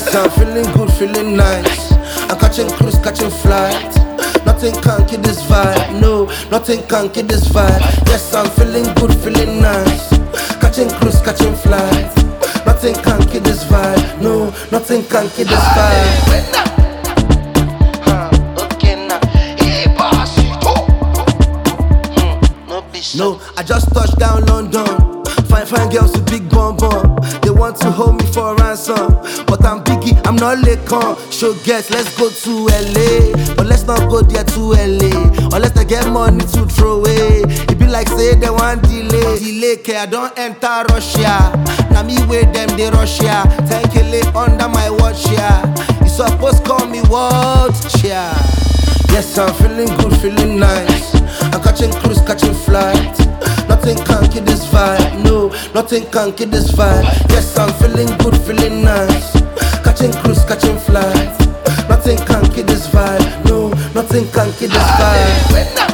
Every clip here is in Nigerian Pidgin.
Yes, I'm feeling good, feeling nice. I'm catching cruise, catching flight. Nothing can kill this vibe, no, nothing can kill this vibe. Yes, I'm feeling good, feeling nice. Catching cruise, catching flight. Nothing can kill this vibe, no, nothing can kill this vibe. No, I just touched down London. Fine girls with big bum bum. They want to hold me for ransom, but I'm Biggie, I'm not Lekon. Show guests, let's go to LA, but let's not go there too LA, unless they get money to throw away. It be like say they want delay, I don't enter Russia. Now me with them they Russia. 10K under my watch, yeah. You supposed call me world chair. Yes, I'm feeling good, feeling nice. I'm catching cruise, catching flight. Nothing can kill this vibe, no, nothing can kill this vibe. Yes, I'm feeling good, feeling nice. Catching cruise, catching flight. Nothing can kill this vibe, no, nothing can kill this vibe.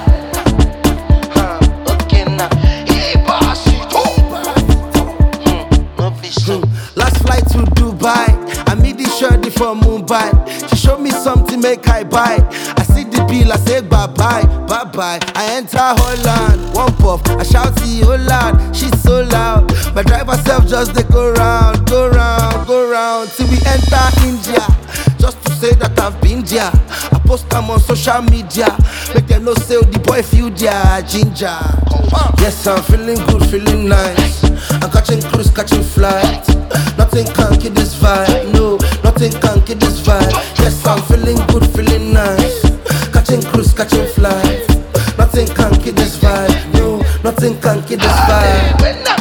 Last flight to Dubai, I meet the shorty from Mumbai. She showed me something, make I buy. I see the bill, I say bye bye, bye bye. I enter Holland, one puff, I shout to Holland. She's so loud, my driver self just they go round, go round, go round till we enter India. Just to say that I've been there. I post them on social media, make them know say the boy feel their ginger. Yes, I'm feeling good, feeling nice. I'm catching cruise, catching flight. Nothing can kill this vibe, no, nothing can kill this vibe. Yes, I'm feeling good, feeling nice. Catching cruise, catching flight. Nothing can kill this vibe, no, nothing can kill this vibe.